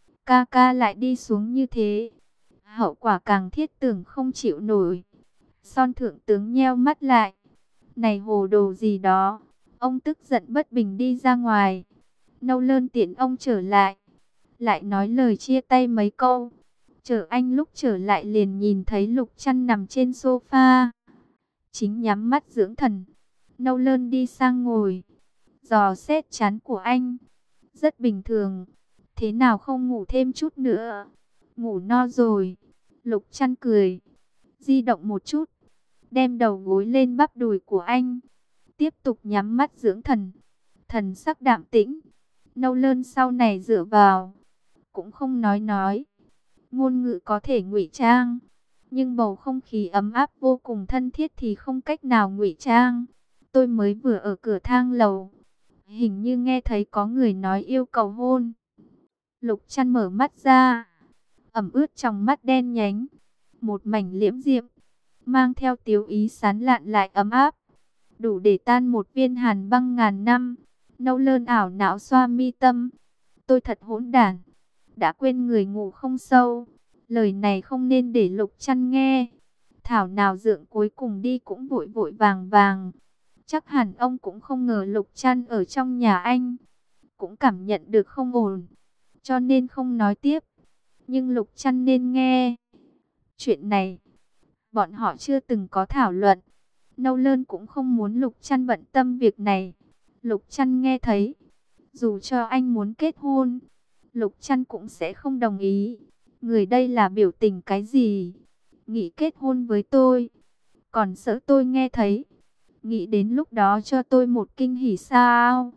ca lại đi xuống như thế, hậu quả càng thiết tưởng không chịu nổi. Son thượng tướng nheo mắt lại. Này hồ đồ gì đó. Ông tức giận bất bình đi ra ngoài. Nâu Lơn tiễn ông trở lại, lại nói lời chia tay mấy câu. Chờ anh lúc trở lại liền nhìn thấy Lục Trăn nằm trên sofa, chính nhắm mắt dưỡng thần. Nâu Lơn đi sang ngồi, dò xét trán của anh. Rất bình thường. Thế nào không ngủ thêm chút nữa? Ngủ no rồi. Lục Trăn cười, di động một chút, đem đầu gối lên bắp đùi của anh, tiếp tục nhắm mắt dưỡng thần. Thần sắc đạm tĩnh. Nâu Lơn sau này dựa vào, cũng không nói. Ngôn ngữ có thể ngụy trang, nhưng bầu không khí ấm áp vô cùng thân thiết thì không cách nào ngụy trang. Tôi mới vừa ở cửa thang lầu, hình như nghe thấy có người nói yêu cầu hôn. Lục Trăn mở mắt ra, ẩm ướt trong mắt đen nhánh, một mảnh liễm diệm, mang theo tiếu ý sán lạn lại ấm áp, đủ để tan một viên hàn băng ngàn năm. Nâu Lơn ảo não xoa mi tâm. Tôi thật hỗn đản, đã quên người ngủ không sâu. Lời này không nên để Lục Trăn nghe. Thảo nào dượng cuối cùng đi cũng vội vội vàng. Chắc hẳn ông cũng không ngờ Lục Trăn ở trong nhà anh, cũng cảm nhận được không ổn, cho nên không nói tiếp. Nhưng Lục Trăn nên nghe. Chuyện này, bọn họ chưa từng có thảo luận. Nâu Lơn cũng không muốn Lục Trăn bận tâm việc này. Lục Trăn nghe thấy, dù cho anh muốn kết hôn, Lục Trăn cũng sẽ không đồng ý. Người đây là biểu tình cái gì? Nghĩ kết hôn với tôi, còn sợ tôi nghe thấy, nghĩ đến lúc đó cho tôi một kinh hỉ sao?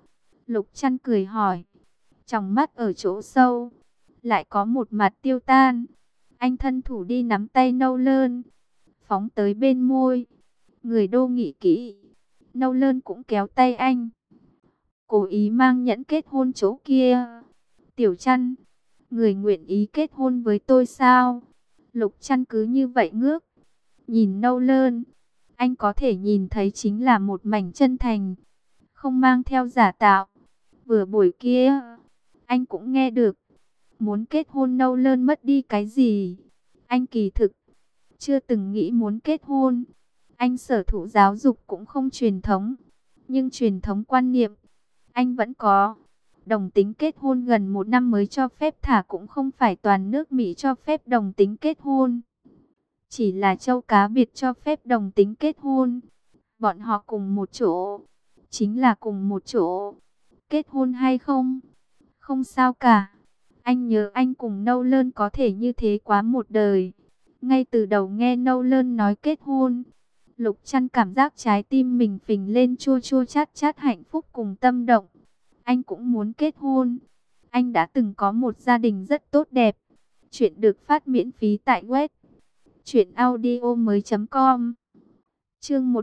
Lục Trăn cười hỏi. Trong mắt ở chỗ sâu, lại có một mặt tiêu tan. Anh thân thủ đi nắm tay Nâu Lơn, phóng tới bên môi. Người đô nghị kỹ. Nâu Lơn cũng kéo tay anh, cố ý mang nhẫn kết hôn chỗ kia. Tiểu Trăn, người nguyện ý kết hôn với tôi sao? Lục Trăn cứ như vậy ngước nhìn Nâu Lơn. Anh có thể nhìn thấy chính là một mảnh chân thành, không mang theo giả tạo. Vừa buổi kia, anh cũng nghe được, muốn kết hôn Nâu Lơn mất đi cái gì. Anh kỳ thực chưa từng nghĩ muốn kết hôn. Anh sở thụ giáo dục cũng không truyền thống, nhưng truyền thống quan niệm anh vẫn có. Đồng tính kết hôn gần 1 năm mới cho phép thả, cũng không phải toàn nước Mỹ cho phép đồng tính kết hôn. Chỉ là châu cá biệt cho phép đồng tính kết hôn. Bọn họ cùng một chỗ, chính là cùng một chỗ. Kết hôn hay không, không sao cả. Anh nhớ anh cùng Nâu Lơn có thể như thế quá một đời. Ngay từ đầu nghe Nâu Lơn nói kết hôn, Lục Trăn cảm giác trái tim mình phình lên chua chua chát chát, hạnh phúc cùng tâm động. Anh cũng muốn kết hôn. Anh đã từng có một gia đình rất tốt đẹp. Chuyện được phát miễn phí tại web truyệnaudiomoi.com. Chương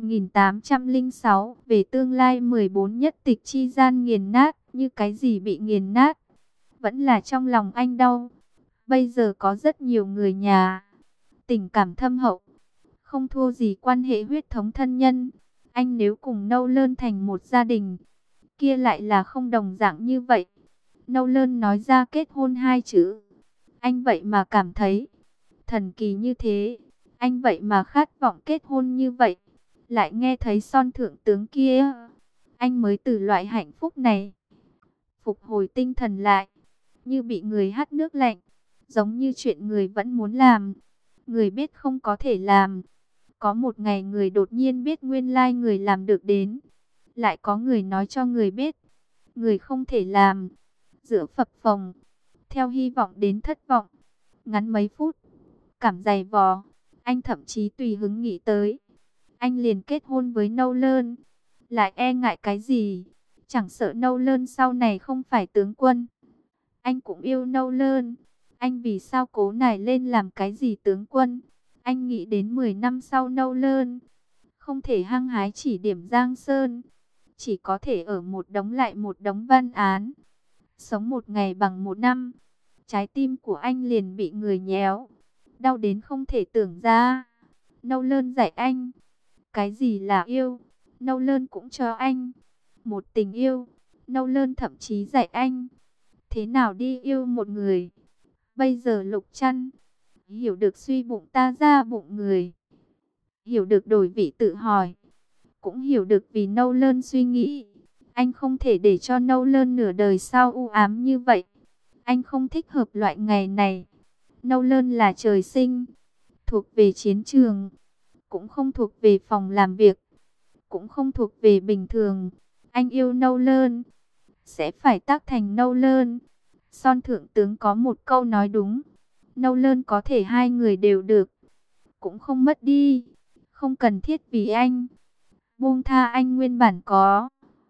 1806, về tương lai 14 nhất tịch chi gian nghiền nát. Như cái gì bị nghiền nát? Vẫn là trong lòng anh đau. Bây giờ có rất nhiều người nhà, tình cảm thâm hậu, không thua gì quan hệ huyết thống thân nhân. Anh nếu cùng Nâu Lơn thành một gia đình, kia lại là không đồng dạng như vậy. Nâu Lơn nói ra kết hôn 2 chữ, anh vậy mà cảm thấy thần kỳ như thế. Anh vậy mà khát vọng kết hôn như vậy. Lại nghe thấy son thượng tướng kia, anh mới từ loại hạnh phúc này phục hồi tinh thần lại, như bị người hắt nước lạnh. Giống như chuyện người vẫn muốn làm, người biết không có thể làm. Có một ngày người đột nhiên biết nguyên lai người làm được đến. Lại có người nói cho người biết, người không thể làm. Giữa phập phồng, theo hy vọng đến thất vọng, ngắn mấy phút, cảm dày vò, anh thậm chí tùy hứng nghĩ tới. Anh liền kết hôn với Nâu Lơn. Lại e ngại cái gì? Chẳng sợ Nâu Lơn sau này không phải tướng quân. Anh cũng yêu Nâu Lơn. Anh vì sao cố nài lên làm cái gì tướng quân? Anh nghĩ đến 10 năm sau Nâu Lơn không thể hăng hái chỉ điểm Giang Sơn, chỉ có thể ở một đống lại một đống văn án, sống một ngày bằng 1 năm. Trái tim của anh liền bị người nhéo, đau đến không thể tưởng ra. Nâu Lơn dạy anh cái gì là yêu. Nâu Lơn cũng cho anh một tình yêu. Nâu Lơn thậm chí dạy anh thế nào đi yêu một người. Bây giờ Lục Trăn hiểu được suy bụng ta ra bụng người, hiểu được đổi vị tự hỏi, cũng hiểu được vì Nâu Lơn suy nghĩ. Anh không thể để cho Nâu Lơn nửa đời sau u ám như vậy. Anh không thích hợp loại ngày này. Nâu Lơn là trời sinh thuộc về chiến trường, cũng không thuộc về phòng làm việc, cũng không thuộc về bình thường. Anh yêu Nâu Lơn, sẽ phải tác thành Nâu Lơn. Son thượng tướng có một câu nói đúng, Nâu Lơn có thể hai người đều được, cũng không mất đi. Không cần thiết vì anh buông tha anh nguyên bản có.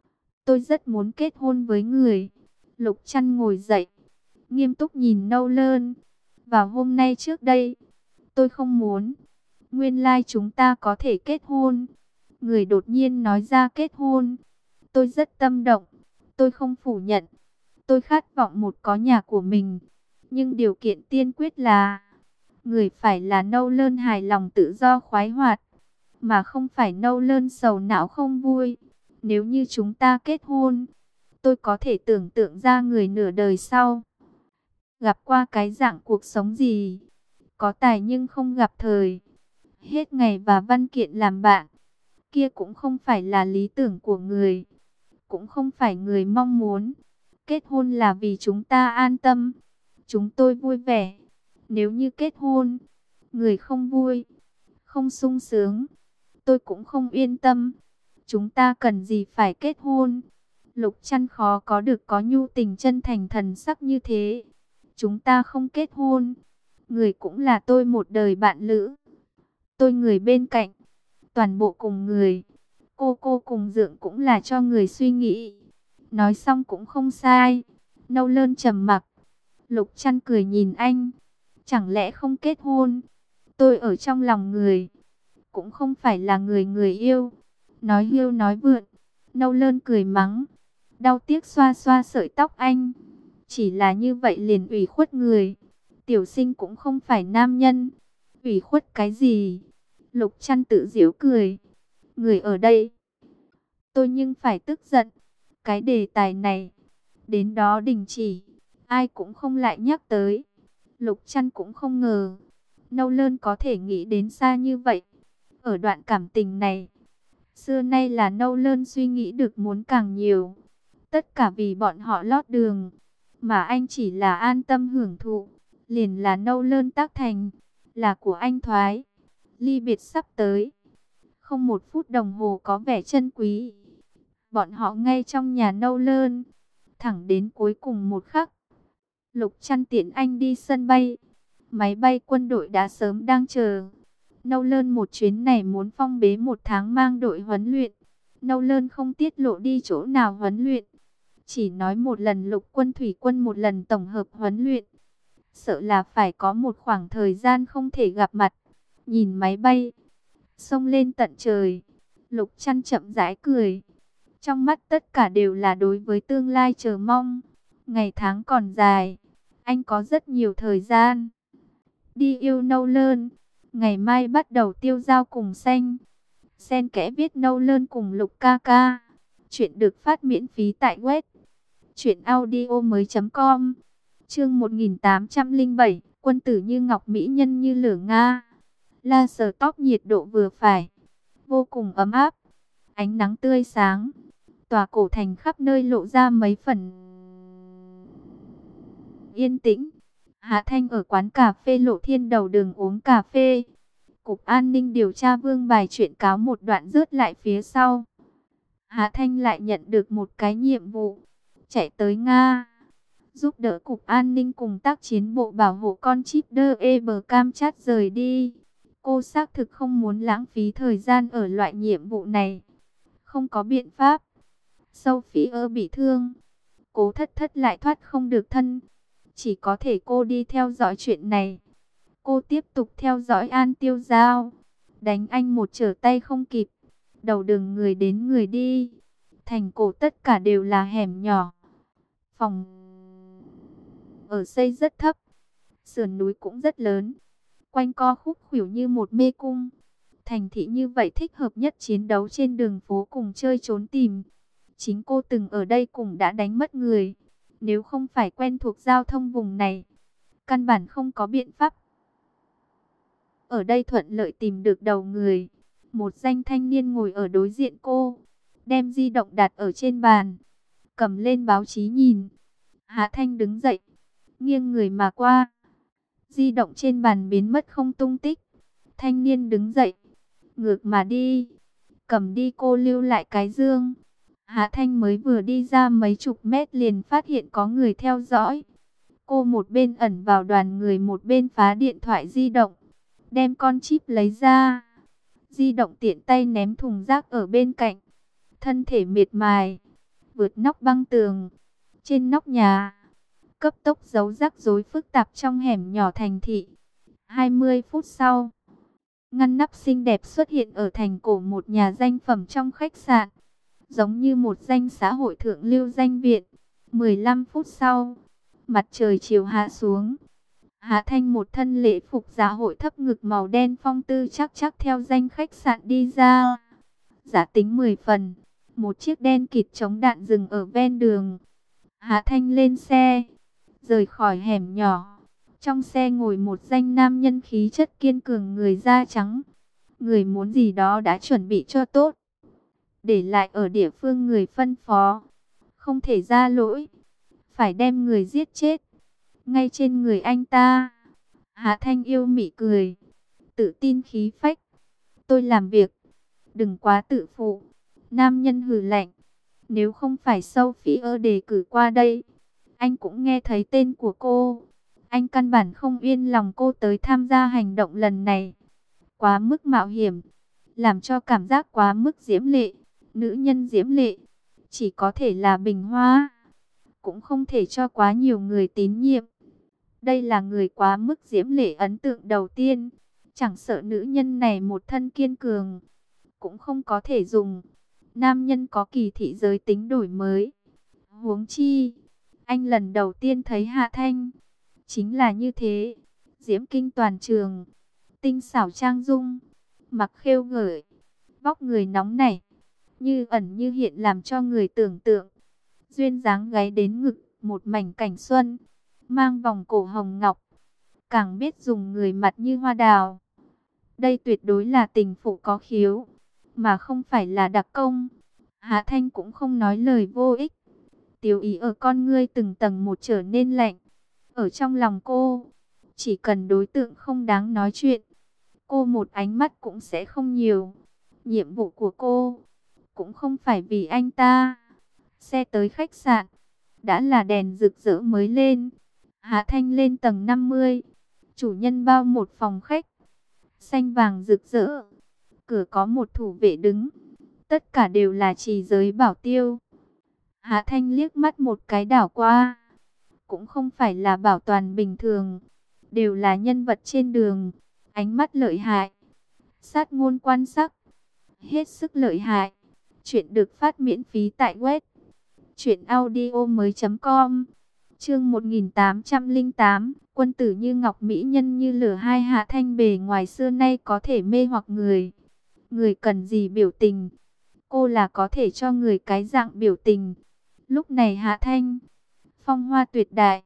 Tôi rất muốn kết hôn với người. Lục Trăn ngồi dậy, nghiêm túc nhìn Nâu Lơn. Vào hôm nay trước đây, tôi không muốn. Nguyên lai chúng ta có thể kết hôn. Người đột nhiên nói ra kết hôn. Tôi rất tâm động. Tôi không phủ nhận. Tôi khát vọng một có nhà của mình. Nhưng điều kiện tiên quyết là người phải là Nâu Lơn hài lòng tự do khoái hoạt, mà không phải Nâu Lơn sầu não không vui. Nếu như chúng ta kết hôn, tôi có thể tưởng tượng ra người nửa đời sau gặp qua cái dạng cuộc sống gì. Có tài nhưng không gặp thời, hết ngày và văn kiện làm bạn. Kia cũng không phải là lý tưởng của người, cũng không phải người mong muốn. Kết hôn là vì chúng ta an tâm, chúng tôi vui vẻ. Nếu như kết hôn, người không vui, không sung sướng, tôi cũng không yên tâm. Chúng ta cần gì phải kết hôn? Lục Trăn khó có được có nhu tình chân thành thần sắc như thế. Chúng ta không kết hôn, người cũng là tôi một đời bạn lữ. Tôi người bên cạnh, toàn bộ cùng người. Cô cùng Dượng cũng là cho người suy nghĩ. Nói xong cũng không sai. Nâu Lơn trầm mặc. Lục Trăn cười nhìn anh. Chẳng lẽ không kết hôn? Tôi ở trong lòng người, cũng không phải là người người yêu. Nói hưu nói vượn. Nâu Lơn cười mắng. Đau tiếc xoa xoa sợi tóc anh. Chỉ là như vậy liền ủy khuất người. Tiểu Sinh cũng không phải nam nhân. Ủy khuất cái gì? Lục Trăn tự giễu cười. Người ở đây, tôi nhưng phải tức giận. Cái đề tài này, đến đó đình chỉ. Ai cũng không lại nhắc tới. Lục Trăn cũng không ngờ Nâu Lơn có thể nghĩ đến xa như vậy. Ở đoạn cảm tình này, xưa nay là Nâu Lơn suy nghĩ được muốn càng nhiều. Tất cả vì bọn họ lót đường, mà anh chỉ là an tâm hưởng thụ. Liền là Nâu Lơn tác thành, là của anh thoái. Ly biệt sắp tới, không một phút đồng hồ có vẻ chân quý. Bọn họ ngay trong nhà Nâu Lơn, thẳng đến cuối cùng một khắc. Lục Trăn tiễn anh đi sân bay. Máy bay quân đội đã sớm đang chờ. Nâu Lơn một chuyến này muốn phong bế 1 tháng mang đội huấn luyện. Nâu Lơn không tiết lộ đi chỗ nào huấn luyện. Chỉ nói một lần lục quân thủy quân, một lần tổng hợp huấn luyện. Sợ là phải có một khoảng thời gian không thể gặp mặt. Nhìn máy bay xông lên tận trời, Lục Trăn chậm rãi cười. Trong mắt tất cả đều là đối với tương lai chờ mong. Ngày tháng còn dài, anh có rất nhiều thời gian đi yêu Nâu Lơn. Ngày mai bắt đầu tiêu dao cùng xanh. Xen kẽ viết Nâu Lơn cùng Lục ca ca. Chuyện được phát miễn phí tại web truyệnaudiomoi.com. Chương 1807, quân tử như ngọc, mỹ nhân như lửa Nga. La Sở Tóc nhiệt độ vừa phải, vô cùng ấm áp. Ánh nắng tươi sáng, tòa cổ thành khắp nơi lộ ra mấy phần yên tĩnh. Hạ Thanh ở quán cà phê Lộ Thiên đầu đường uống cà phê. Cục An ninh điều tra Vương bài chuyện cáo một đoạn rớt lại phía sau. Hạ Thanh lại nhận được một cái nhiệm vụ, chạy tới Nga, giúp đỡ Cục An ninh cùng tác chiến bộ bảo hộ con chip Cam Chát rời đi. Cô xác thực không muốn lãng phí thời gian ở loại nhiệm vụ này. Không có biện pháp. Sophie bị thương, Cố Thất Thất lại thoát không được thân. Chỉ có thể cô đi theo dõi chuyện này. Cô tiếp tục theo dõi An Tiêu Giao. Đánh anh một trở tay không kịp. Đầu đường người đến người đi. Thành cổ tất cả đều là hẻm nhỏ. Phòng ở xây rất thấp. Sườn núi cũng rất lớn. Quanh co khúc khuỷu như một mê cung. Thành thị như vậy thích hợp nhất chiến đấu trên đường phố cùng chơi trốn tìm. Chính cô từng ở đây cũng đã đánh mất người. Nếu không phải quen thuộc giao thông vùng này, căn bản không có biện pháp. Ở đây thuận lợi tìm được đầu người. Một danh thanh niên ngồi ở đối diện cô, đem di động đặt ở trên bàn, cầm lên báo chí nhìn. Hạ Thanh đứng dậy, nghiêng người mà qua. Di động trên bàn biến mất không tung tích. Thanh niên đứng dậy, ngược mà đi. Cầm đi, cô lưu lại cái dương. Hạ Thanh mới vừa đi ra mấy chục mét liền phát hiện có người theo dõi. Cô một bên ẩn vào đoàn người, một bên phá điện thoại di động, đem con chip lấy ra. Di động tiện tay ném thùng rác ở bên cạnh. Thân thể miệt mài, vượt nóc băng tường, trên nóc nhà, cấp tốc giấu rắc rối phức tạp trong hẻm nhỏ thành thị. 20 phút sau, ngăn nắp xinh đẹp xuất hiện ở thành cổ một nhà danh phẩm trong khách sạn, giống như một danh xã hội thượng lưu danh viện. 15 phút sau, mặt trời chiều hạ xuống. Hạ Thanh một thân lễ phục dạ hội thấp ngực màu đen phong tư chắc chắc theo danh khách sạn đi ra. Giả tính 10 phần, một chiếc đen kịt chống đạn dừng ở ven đường. Hạ Thanh lên xe, rời khỏi hẻm nhỏ. Trong xe ngồi một danh nam nhân khí chất kiên cường, người da trắng. Người muốn gì đó đã chuẩn bị cho tốt, để lại ở địa phương người phân phó. Không thể ra lỗi, phải đem người giết chết ngay trên người anh ta. Hạ Thanh yêu mị cười, tự tin khí phách. Tôi làm việc, đừng quá tự phụ. Nam nhân hừ lạnh. Nếu không phải Sophie đề cử qua đây, anh cũng nghe thấy tên của cô. Anh căn bản không yên lòng cô tới tham gia hành động lần này. Quá mức mạo hiểm, làm cho cảm giác quá mức diễm lệ. Nữ nhân diễm lệ, chỉ có thể là Bình Hoa, cũng không thể cho quá nhiều người tín nhiệm. Đây là người quá mức diễm lệ ấn tượng đầu tiên, chẳng sợ nữ nhân này một thân kiên cường, cũng không có thể dùng. Nam nhân có kỳ thị giới tính đổi mới. Huống chi, anh lần đầu tiên thấy Hạ Thanh, chính là như thế, diễm kinh toàn trường, tinh xảo trang dung, mặc khêu gợi, vóc người nóng nảy, như ẩn như hiện làm cho người tưởng tượng. Duyên dáng gáy đến ngực, một mảnh cảnh xuân, mang vòng cổ hồng ngọc, càng biết dùng người mặt như hoa đào. Đây tuyệt đối là tình phụ có khiếu, mà không phải là đặc công. Hạ Thanh cũng không nói lời vô ích. Tiêu ý ở con ngươi từng tầng một trở nên lạnh. Ở trong lòng cô, chỉ cần đối tượng không đáng nói chuyện, cô một ánh mắt cũng sẽ không nhiều. Nhiệm vụ của cô cũng không phải vì anh ta. Xe tới khách sạn, đã là đèn rực rỡ mới lên. Hạ Thanh lên tầng 50. Chủ nhân bao một phòng khách, xanh vàng rực rỡ. Cửa có một thủ vệ đứng. Tất cả đều là trì giới bảo tiêu. Hạ Thanh liếc mắt một cái đảo qua. Cũng không phải là bảo toàn bình thường, đều là nhân vật trên đường. Ánh mắt lợi hại, sát ngôn quan sắc, hết sức lợi hại. Chuyện được phát miễn phí tại web truyệnaudiomoi.com. Chương 1808, quân tử như ngọc, mỹ nhân như lửa. Hai, Hạ Thanh bề ngoài xưa nay có thể mê hoặc người. Người cần gì biểu tình, cô là có thể cho người cái dạng biểu tình. Lúc này Hạ Thanh, phong hoa tuyệt đại,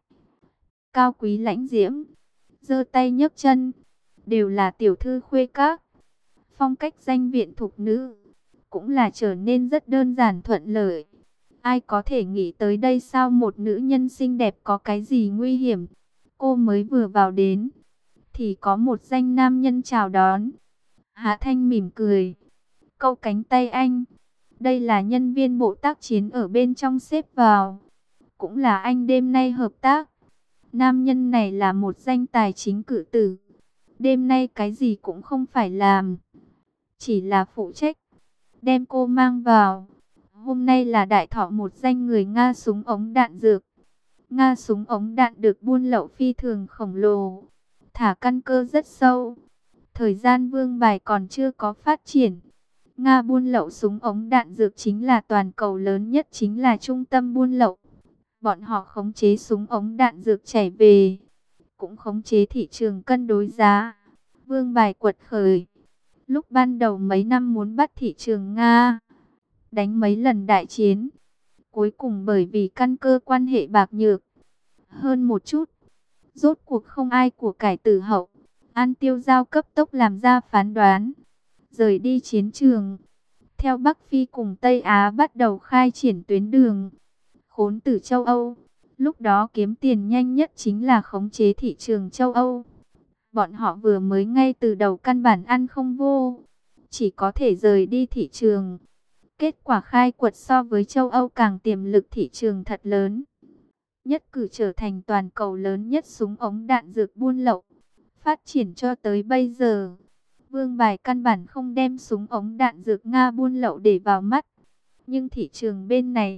cao quý lãnh diễm, giơ tay nhấc chân, đều là tiểu thư khuê các. Phong cách danh viện thục nữ, cũng là trở nên rất đơn giản thuận lợi. Ai có thể nghĩ tới đây sao một nữ nhân xinh đẹp có cái gì nguy hiểm. Cô mới vừa vào đến, thì có một danh nam nhân chào đón. Hạ Thanh mỉm cười, câu cánh tay anh. Đây là nhân viên bộ tác chiến ở bên trong xếp vào, cũng là anh đêm nay hợp tác. Nam nhân này là một danh tài chính cử tử. Đêm nay cái gì cũng không phải làm, chỉ là phụ trách đem cô mang vào. Hôm nay là đại thọ một danh người Nga súng ống đạn dược. Nga súng ống đạn được buôn lậu phi thường khổng lồ, thả căn cơ rất sâu. Thời gian Vương Bài còn chưa có phát triển, Nga buôn lậu súng ống đạn dược chính là toàn cầu lớn nhất, chính là trung tâm buôn lậu. Bọn họ khống chế súng ống đạn dược chảy về, cũng khống chế thị trường cân đối giá. Vương Bài quật khởi, lúc ban đầu mấy năm muốn bắt thị trường Nga, đánh mấy lần đại chiến, cuối cùng bởi vì căn cơ quan hệ bạc nhược hơn một chút, rốt cuộc không ai của cải tử hậu. An Tiêu Giao cấp tốc làm ra phán đoán, rời đi chiến trường, theo Bắc Phi cùng Tây Á bắt đầu khai triển tuyến đường. Khốn tử châu Âu, lúc đó kiếm tiền nhanh nhất chính là khống chế thị trường châu Âu. Bọn họ vừa mới ngay từ đầu căn bản ăn không vô, chỉ có thể rời đi thị trường. Kết quả khai quật so với châu Âu càng tiềm lực thị trường thật lớn. Nhất cử trở thành toàn cầu lớn nhất súng ống đạn dược buôn lậu. Phát triển cho tới bây giờ, Vương Bài căn bản không đem súng ống đạn dược Nga buôn lậu để vào mắt. Nhưng thị trường bên này,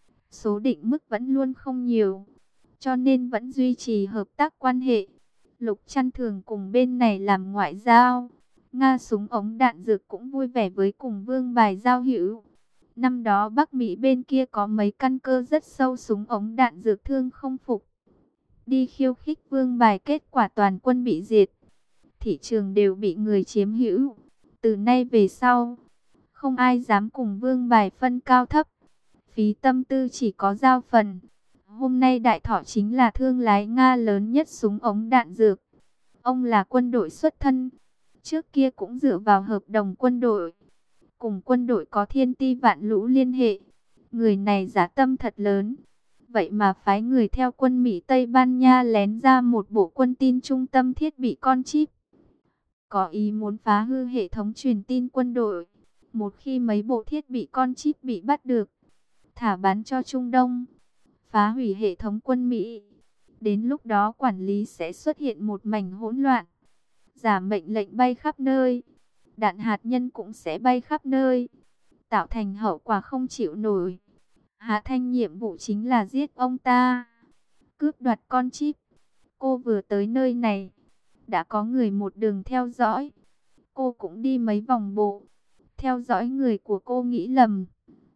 số định mức vẫn luôn không nhiều, cho nên vẫn duy trì hợp tác quan hệ. Lục Trăn thường cùng bên này làm ngoại giao, Nga súng ống đạn dược cũng vui vẻ với cùng Vương Bài giao hữu. Năm đó Bắc Mỹ bên kia có mấy căn cơ rất sâu súng ống đạn dược thương không phục, đi khiêu khích Vương Bài, kết quả toàn quân bị diệt. Thị trường đều bị người chiếm hữu. Từ nay về sau, không ai dám cùng Vương Bài phân cao thấp, phí tâm tư chỉ có giao phần. Hôm nay đại thọ chính là thương lái Nga lớn nhất súng ống đạn dược. Ông là quân đội xuất thân, trước kia cũng dựa vào hợp đồng quân đội, cùng quân đội có thiên ti vạn lũ liên hệ. Người này dã tâm thật lớn, vậy mà phái người theo quân Mỹ Tây Ban Nha lén ra một bộ quân tin trung tâm thiết bị con chip, có ý muốn phá hư hệ thống truyền tin quân đội. Một khi mấy bộ thiết bị con chip bị bắt được, thả bán cho Trung Đông, phá hủy hệ thống quân Mỹ, đến lúc đó quản lý sẽ xuất hiện một mảnh hỗn loạn. Giả mệnh lệnh bay khắp nơi, đạn hạt nhân cũng sẽ bay khắp nơi, tạo thành hậu quả không chịu nổi. Hạ Thanh nhiệm vụ chính là giết ông ta, cướp đoạt con chip. Cô vừa tới nơi này, đã có người một đường theo dõi. Cô cũng đi mấy vòng bộ, theo dõi người của cô nghĩ lầm.